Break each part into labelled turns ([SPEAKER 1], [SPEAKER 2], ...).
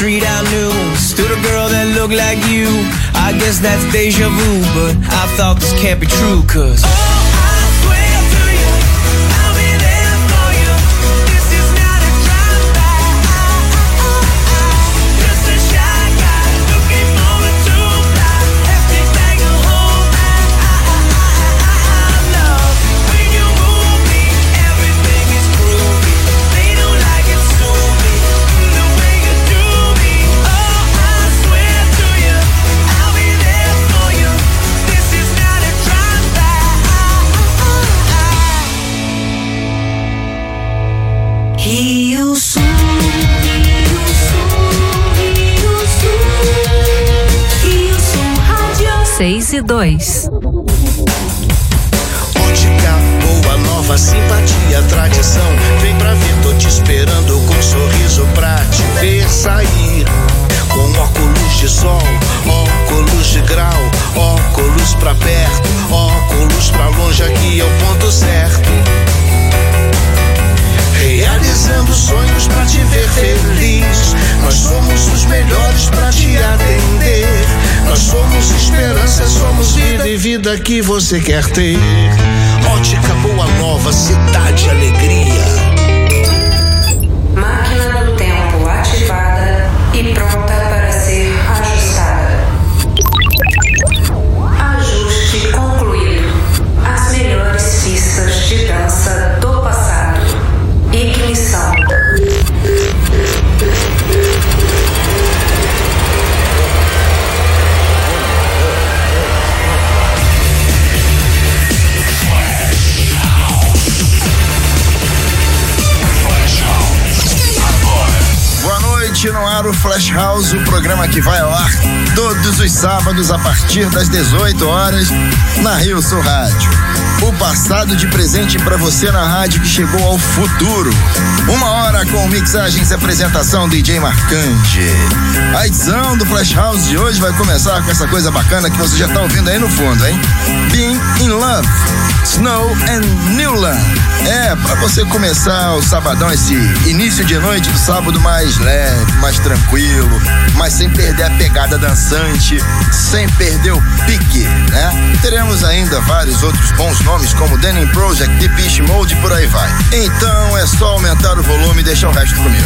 [SPEAKER 1] street I knew stood a girl that looked like you. I guess that's deja vu, but I thought this can't be true, 'cause
[SPEAKER 2] Rio Sul, 6:02.
[SPEAKER 3] Ótica boa, nova, simpatia, tradição. Vem pra ver, tô te esperando com um sorriso pra te ver sair. Com óculos de sol, óculos de grau, óculos pra perto, óculos pra longe, aqui é o ponto certo. Realizando sonhos pra te ver feliz. Nós somos os melhores pra te atender. Nós somos esperança, somos vida e vida que você quer ter. Ótica Boa Nova, cidade alegria.
[SPEAKER 2] Máquina do tempo ativada e pronta para ser ajustada. Ajuste concluído. As melhores pistas de dança do passado. Ignição.
[SPEAKER 4] Boa noite, no ar o Flash House, o programa que vai ao ar todos os sábados a partir das 18 horas na Rio Sul Rádio. O passado de presente pra você na rádio que chegou ao futuro. 1 hora com mixagens e apresentação DJ Marcante. A edição do Flash House de hoje vai começar com essa coisa bacana que você já tá ouvindo aí no fundo, hein? Being in Love, Snow and Newland. É, pra você começar o sabadão, esse início de noite do sábado mais leve, mais tranquilo, mas sem perder a pegada dançante, sem perder o pique, né? Teremos ainda vários outros bons nomes como Denim Project, Depeche Mode e por aí vai. Então é só aumentar o volume e deixar o resto comigo.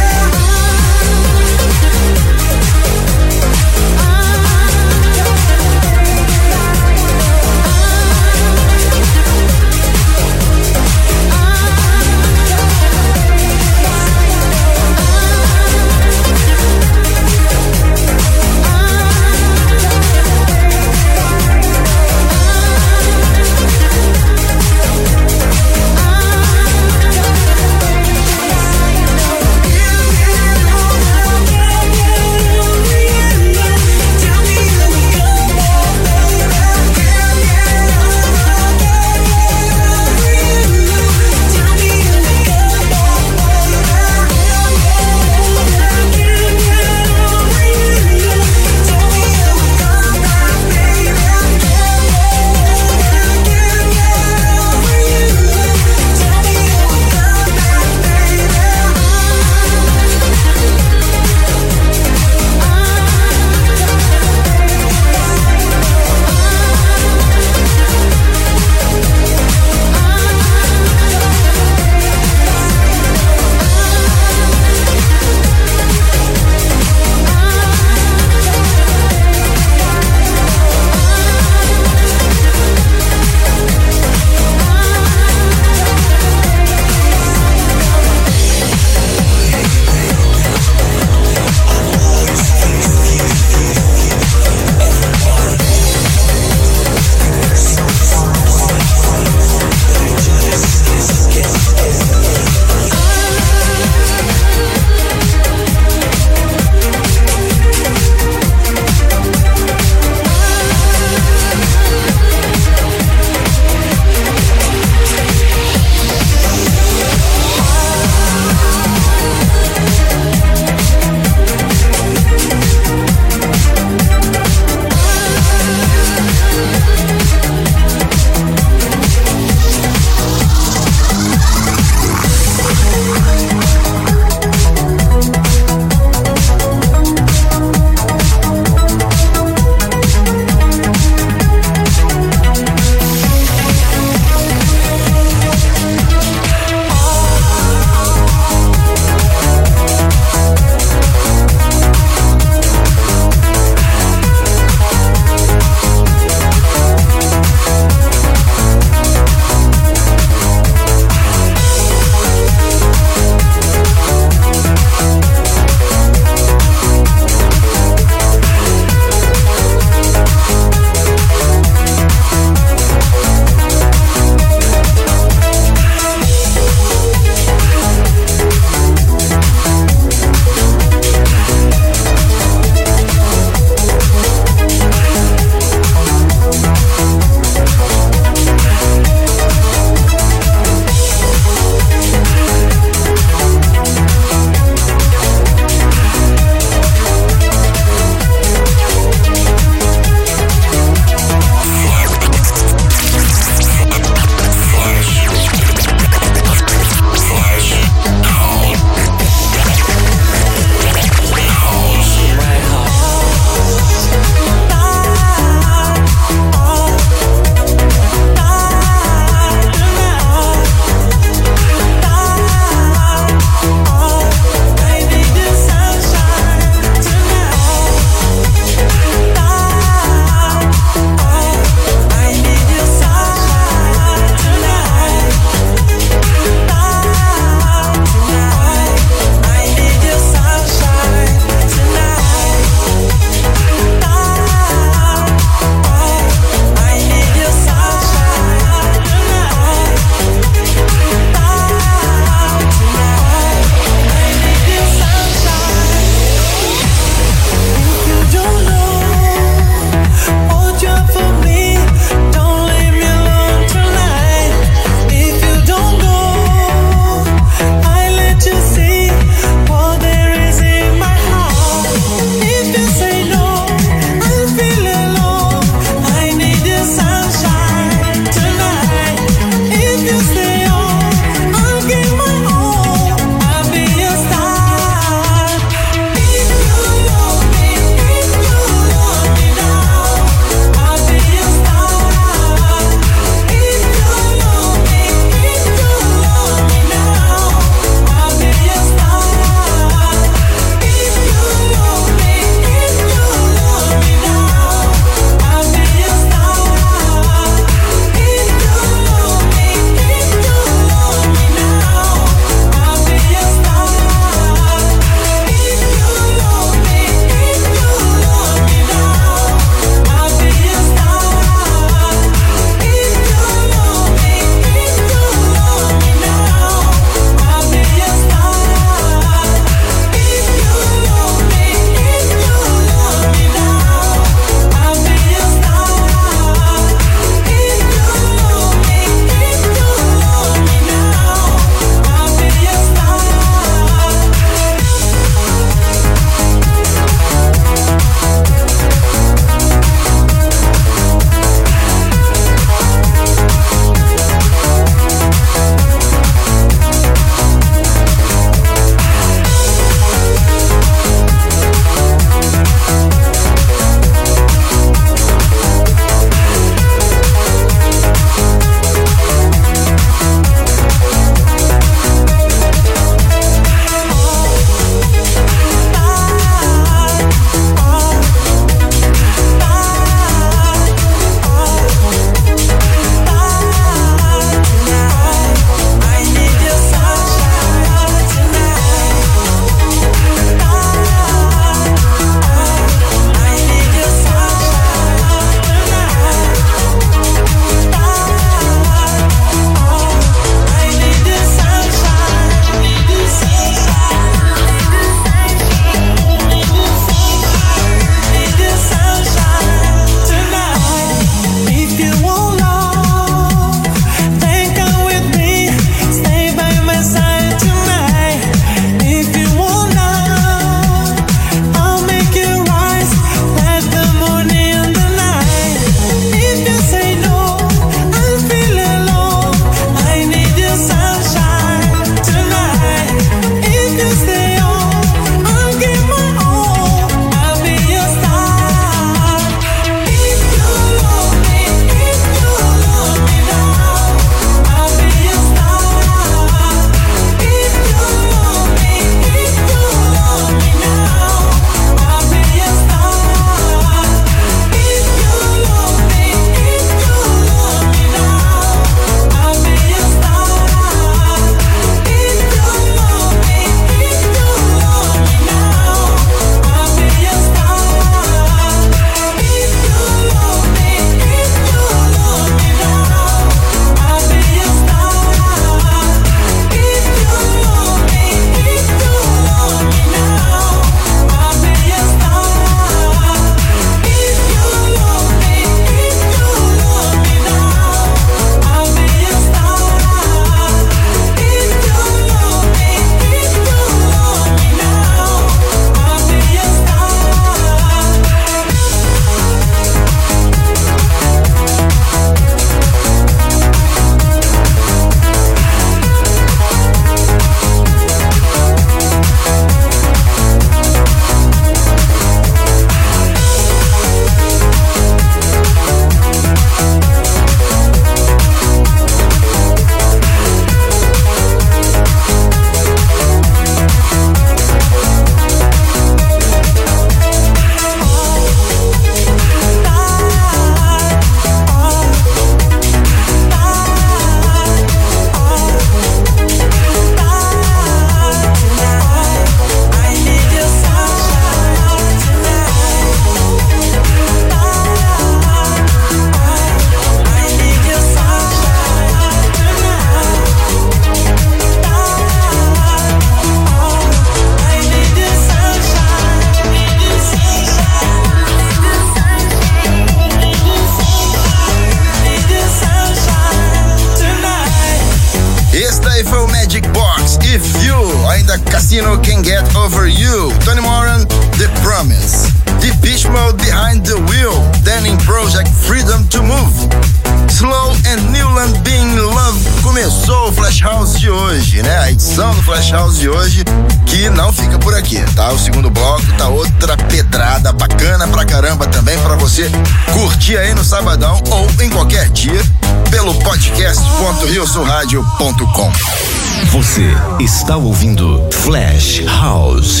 [SPEAKER 4] Valentino, Can't Get Over You. Tony Moran, The Promise. Depeche Mode, Behind the Wheel. Danning Project, Freedom to Move. Slow and Newland, Being Love. Começou o Flash House de hoje, né? A edição do Flash House de hoje, que não fica por aqui, tá? O segundo bloco tá outra pedrada bacana pra caramba também, pra você curtir aí no sabadão ou em qualquer dia pelo podcast.riosulradio.com.
[SPEAKER 5] Você está ouvindo Flash House.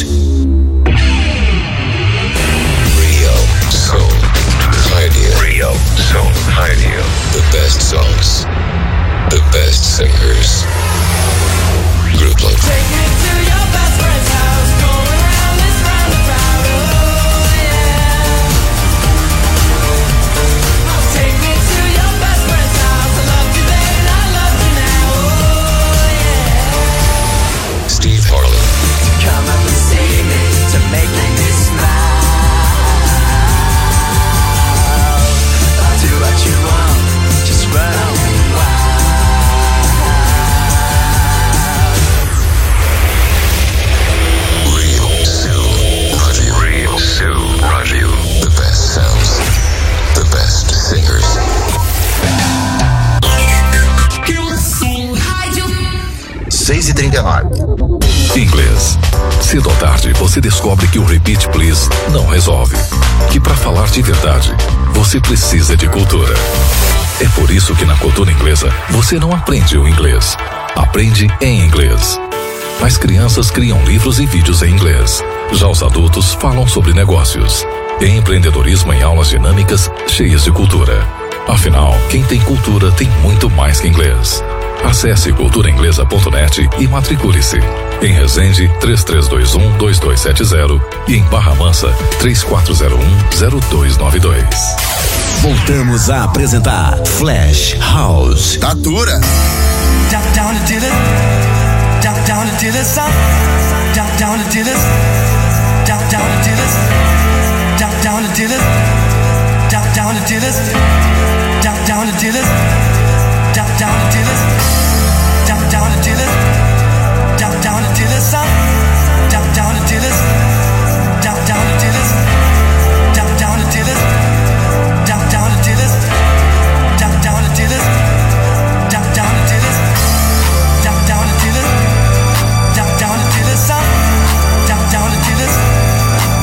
[SPEAKER 6] Rio Soul Radio. The best songs, the best singers. Group like
[SPEAKER 1] Take me to your best friend's house, go around this round about, oh yeah. Take me to your best friend's house, I loved you then, I love you now, oh yeah.
[SPEAKER 6] Steve Harlan.
[SPEAKER 1] Come up and see me, to make me smile. Do what you want, just run
[SPEAKER 6] Rio Soul Radio. The best sounds, the best singers.
[SPEAKER 4] 6h39.
[SPEAKER 7] Inglês. Cedo ou tarde, você descobre que o Repeat Please não resolve. Que para falar de verdade, você precisa de cultura. É por isso que na cultura inglesa, você não aprende o inglês. Aprende em inglês. As crianças criam livros e vídeos em inglês. Já os adultos falam sobre negócios. Empreendedorismo em aulas dinâmicas, cheias de cultura. Afinal, quem tem cultura tem muito mais que inglês. Acesse culturainglesa.net e matricule-se. Em Resende, 3321-2270 e em Barra Mansa, 3401-0292.
[SPEAKER 5] Voltamos a apresentar Flash House.
[SPEAKER 4] Tatura.
[SPEAKER 1] down to deal it, down to deal it, son. Down to deal it, down to deal it, down to deal it, down to deal it, down to deal it, down to deal it, down to deal it, down to deal it, son. Down to deal it, down to deal it, down to deal it, down to deal it, down to deal it, down to deal it. Down to deal it, son. Down to deal it,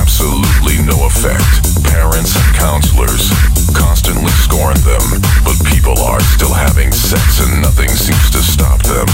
[SPEAKER 8] absolutely no effect. Parents and counselors constantly scorn them, but people are still having sex and nothing seems to stop them.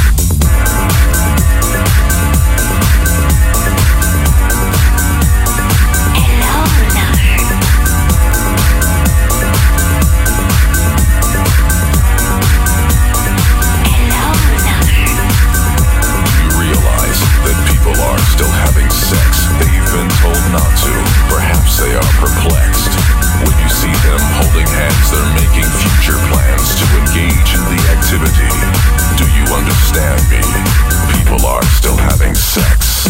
[SPEAKER 8] Still having sex, they've been told not to. Perhaps they are perplexed. When you see them holding hands, they're making future plans to engage in the activity. Do you understand me? People are still having sex.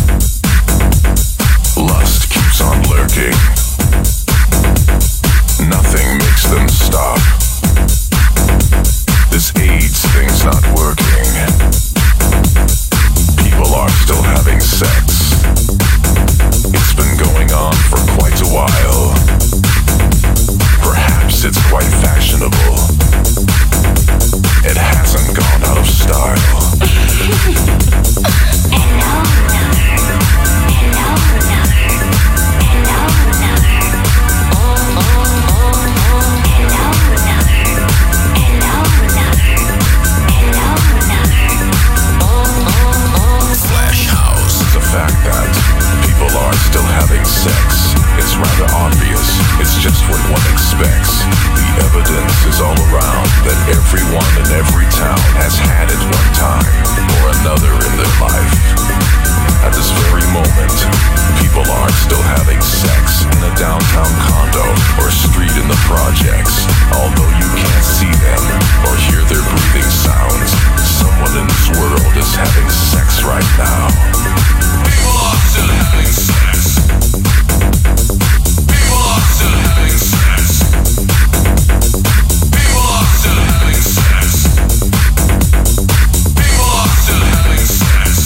[SPEAKER 8] Lust keeps on lurking. Nothing makes them stop. This AIDS thing's not working. People are still having sex. It's been going on for quite a while. Perhaps it's quite fashionable. It hasn't gone out of style. Fact that people are still having sex. It's rather obvious, it's just what one expects. The evidence is all around that everyone in every town has had it one time or another in their life. At this very moment, people are still having sex in a downtown condo or street in the projects. Although you can't see them or hear their breathing sounds, someone in this world is having sex right now. People are still having sex. People are still having sex. People are still having sex. People are still having sex.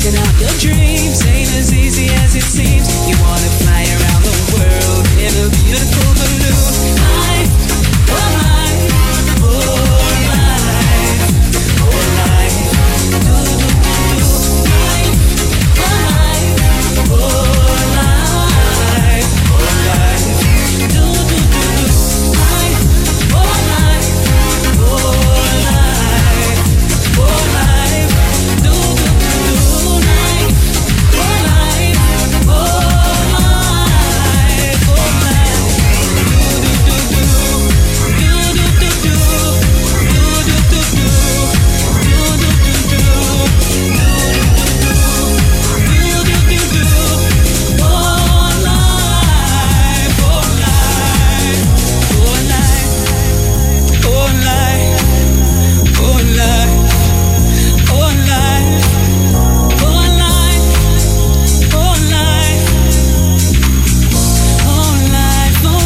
[SPEAKER 9] living out your dreams ain't as easy as it seems. You wanna fly around the world in a beautiful balloon. Life, oh life, oh life, oh life. Do do do do. Life, oh life, oh life, oh life. Do do do do. Life, oh life, oh life, oh life. Do do do do. Life, oh life, oh life, oh life. Do do do do. Do do do do. Do do do do. Do do do do. Oh life, oh life, oh life, oh life, oh life, oh life, oh life, oh life, oh life, oh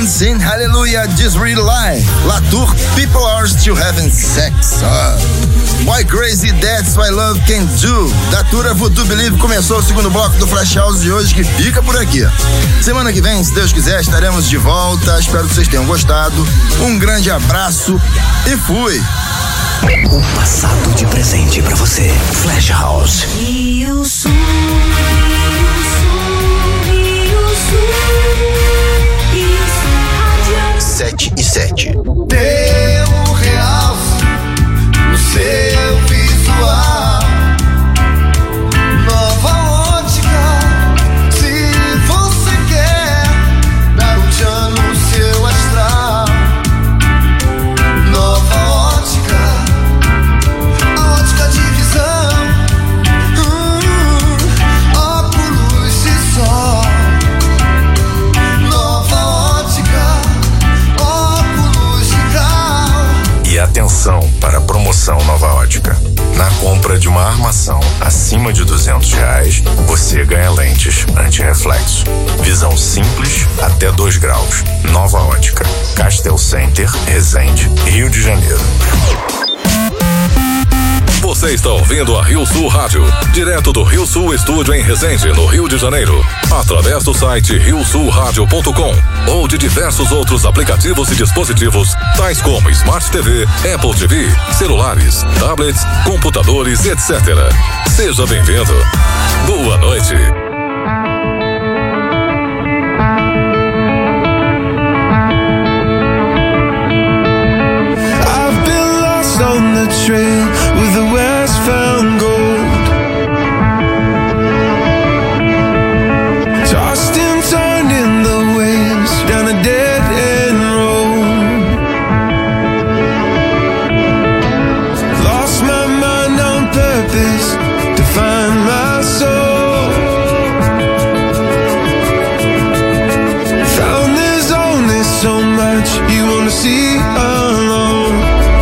[SPEAKER 4] Sing Hallelujah, This Real Life. Latour, People Are Still Having Sex. Why Crazy, That's What Love Can Do. Da Tura Voodoo Believe começou o segundo bloco do Flash House de hoje, que fica por aqui. Semana que vem, se Deus quiser, estaremos de volta. Espero que vocês tenham gostado. Um grande abraço e fui.
[SPEAKER 5] O passado de presente pra você. Flash House.
[SPEAKER 9] Rio Sul, Rio Sul, Rio Sul, Rio Sul Rádio
[SPEAKER 4] 7:07.
[SPEAKER 3] Deu realce no seu visual. Nova ótica, se você quer dar um tchan no seu astral. Nova ótica, a ótica de visão. Óculos de sol. Nova ótica, óculos de grau.
[SPEAKER 8] E atenção para a promoção Nova Ótica. Na compra de uma armação acima de R$200, você ganha lentes anti-reflexo. Visão simples até 2 graus. Nova Ótica. Castel Center, Resende, Rio de Janeiro. Você está ouvindo a Rio Sul Rádio, direto do Rio Sul Estúdio em Resende, no Rio de Janeiro, através do site riosulradio.com ou de diversos outros aplicativos e dispositivos, tais como Smart TV, Apple TV, celulares, tablets, computadores, etc. Seja bem-vindo. Boa noite.
[SPEAKER 10] I've been lost on the trail with the west found gold. Tossed and turned in the waves down a dead end road. Lost my mind on purpose to find my soul. Found there's only so much you wanna see alone.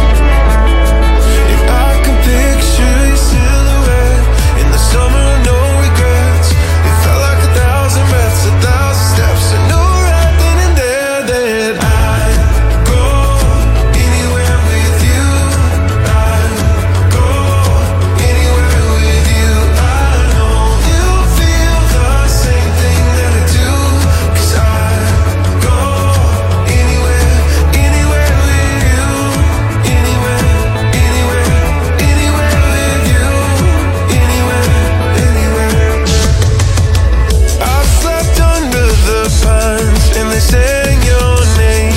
[SPEAKER 10] If I can picture your silhouette in the summer of no regrets, it felt like 1,000 breaths, 1,000 steps, and no right then and there that I'd go anywhere with you. I'd go anywhere with you. I know you feel the same thing that I do, 'cause I'd go anywhere, anywhere with you. Anywhere, anywhere, anywhere with you. Anywhere, anywhere. I've slept under the pines and they sang your name.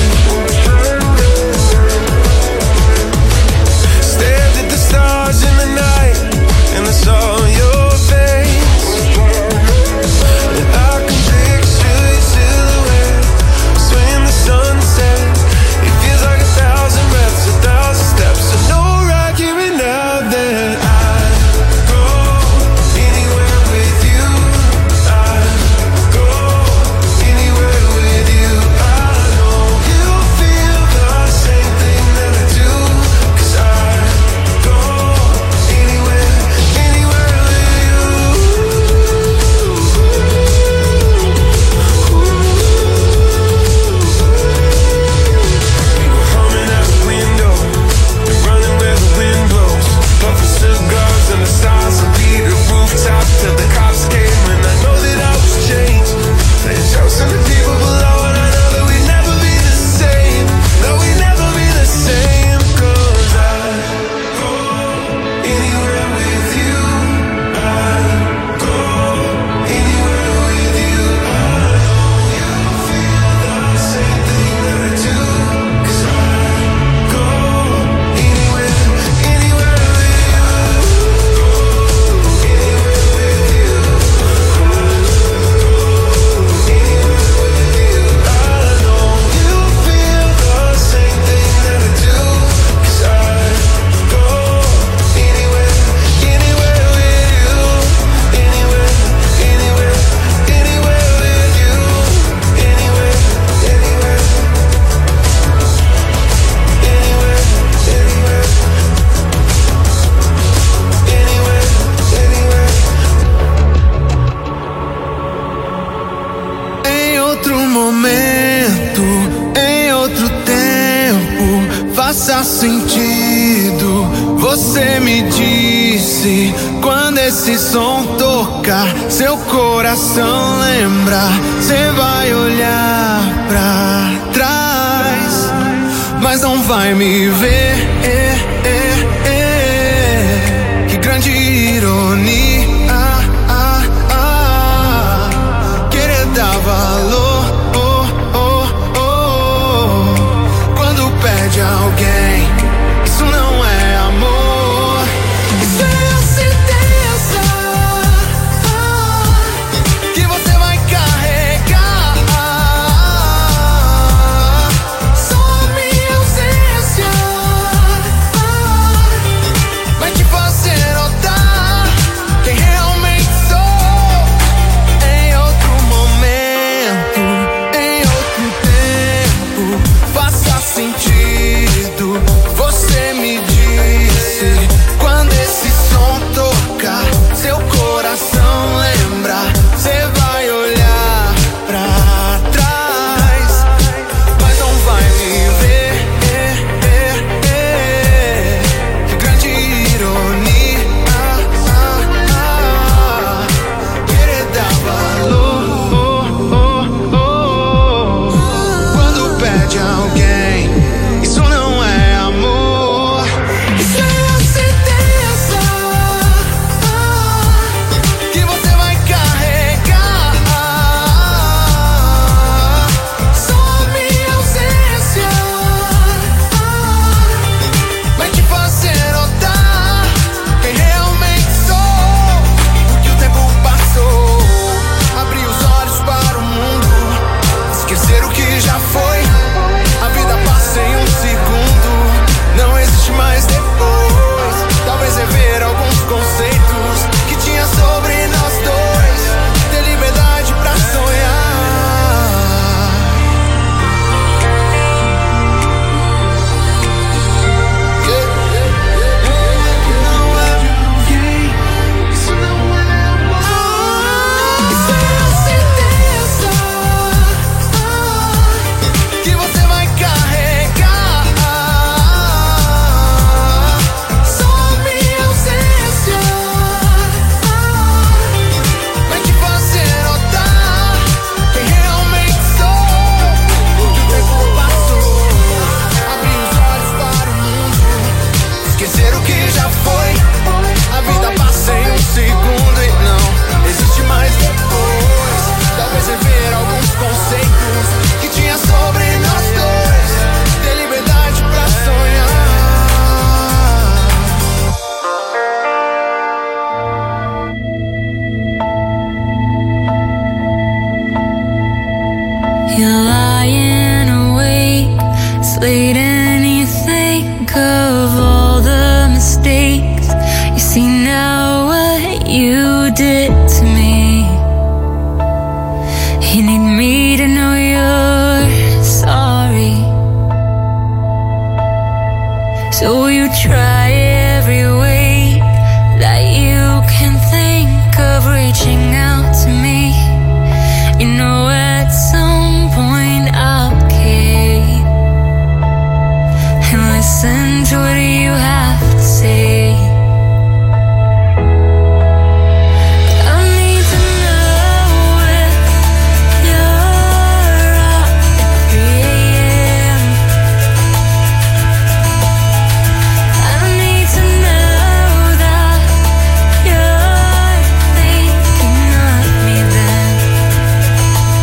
[SPEAKER 10] Stared at the stars in the night and I saw your face. And I can picture your silhouette swaying the sunset. It feels like 1,000 breaths, 1,000 steps, so no right here and now that I'd go anywhere with you. I'd go anywhere with you. I know you feel the same thing that I do, 'cause I'd go anywhere, anywhere with you. We were humming out the window and running where the wind blows, puffing cigars and the stars would be the rooftop till the cops came. And I know that I was changed, playing jokes on the people below, and I know that we'd never be the same. No, we'd never be the same, 'cause I'd go anywhere with you. I'd go anywhere with you. I know you feel the same thing that I do, 'cause I'd go anywhere, anywhere with you. Anywhere with you. Anywhere with you. I know you feel the same thing that I do, 'cause I'd go anywhere, anywhere with you. Anywhere, anywhere, anywhere with you. Anywhere, anywhere. Anywhere, anywhere. Anywhere, anywhere. Em outro momento faça sentido. Você me disse, quando esse som tocar, seu coração lembra, cê vai olhar pra trás, mas não vai me ver. Que grande ironia, querer dar valor quando perde alguém. Isso não é amor, isso é a certeza que você vai carregar. Só minha ausência vai te fazer notar quem realmente sou. Em outro momento, em outro tempo, faça sentido. Você me disse, quando esse som tocar, seu coração lembra, cê vai olhar pra trás, mas não vai me ver. Que grande ironia, querer dar valor quando perde alguém. Isso não é amor, isso é a certeza que você vai carregar. Só minha ausência vai te fazer notar quem realmente sou. Porque o tempo passou, abri os olhos para o mundo, esquecer o que já foi. A vida passa em um segundo, não existe mais depois. Talvez rever alguns conceitos que tinha sobre nós dois, ter liberdade pra sonhar. Não é ninguém, isso não é amor. Isso é a certeza que você vai carregar. Só minha ausência vai te fazer notar quem realmente sou. Porque o tempo passou, abri os olhos para o mundo, esquecer o que já foi. A vida passa em um segundo e não existe mais depois. Talvez rever alguns conceitos que tinha sobre nós dois, ter liberdade pra sonhar.
[SPEAKER 9] You're lying awake, it's late and you think of all the mistakes. You see now what you did to me. You need me to know you're sorry. So you try every way that you can think of reaching out to me. You know at some point I'll cave and listen to what you have to say. But I need to know if you're up at 3 a.m. I need to know that you're thinking of me then.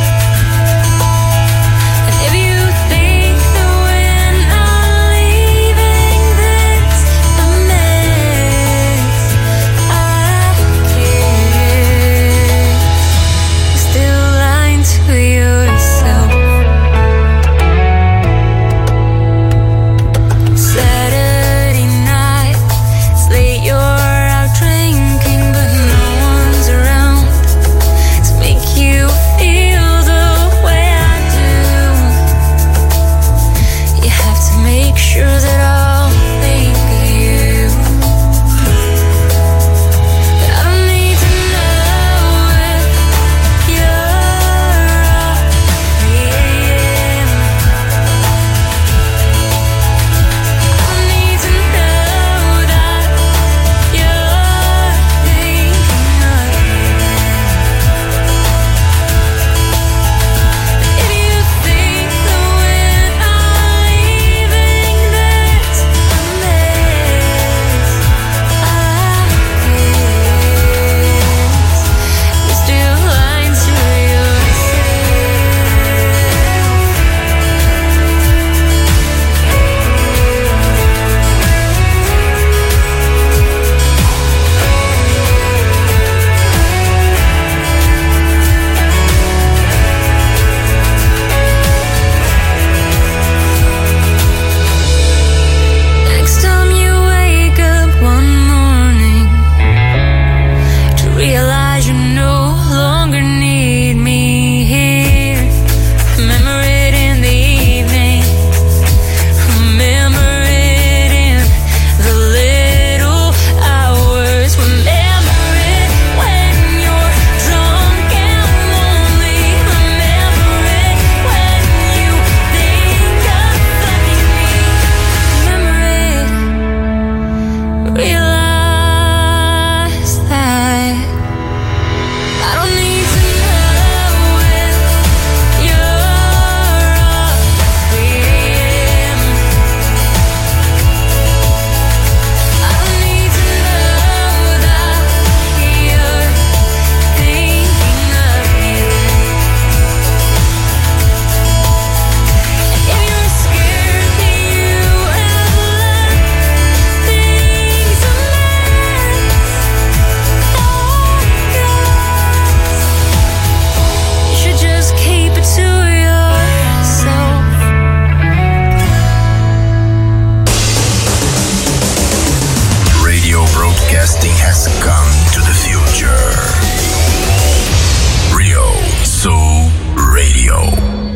[SPEAKER 8] Radio.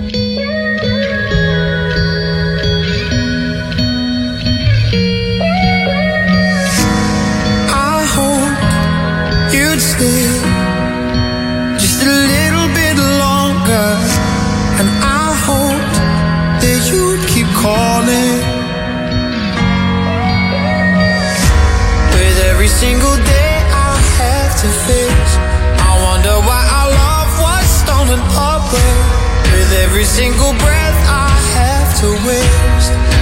[SPEAKER 11] I hope you'd stay just a little bit longer, and I hope that you'd keep calling. With every single day I have to face, I wonder why our love was stolen away. With every single breath I have to waste,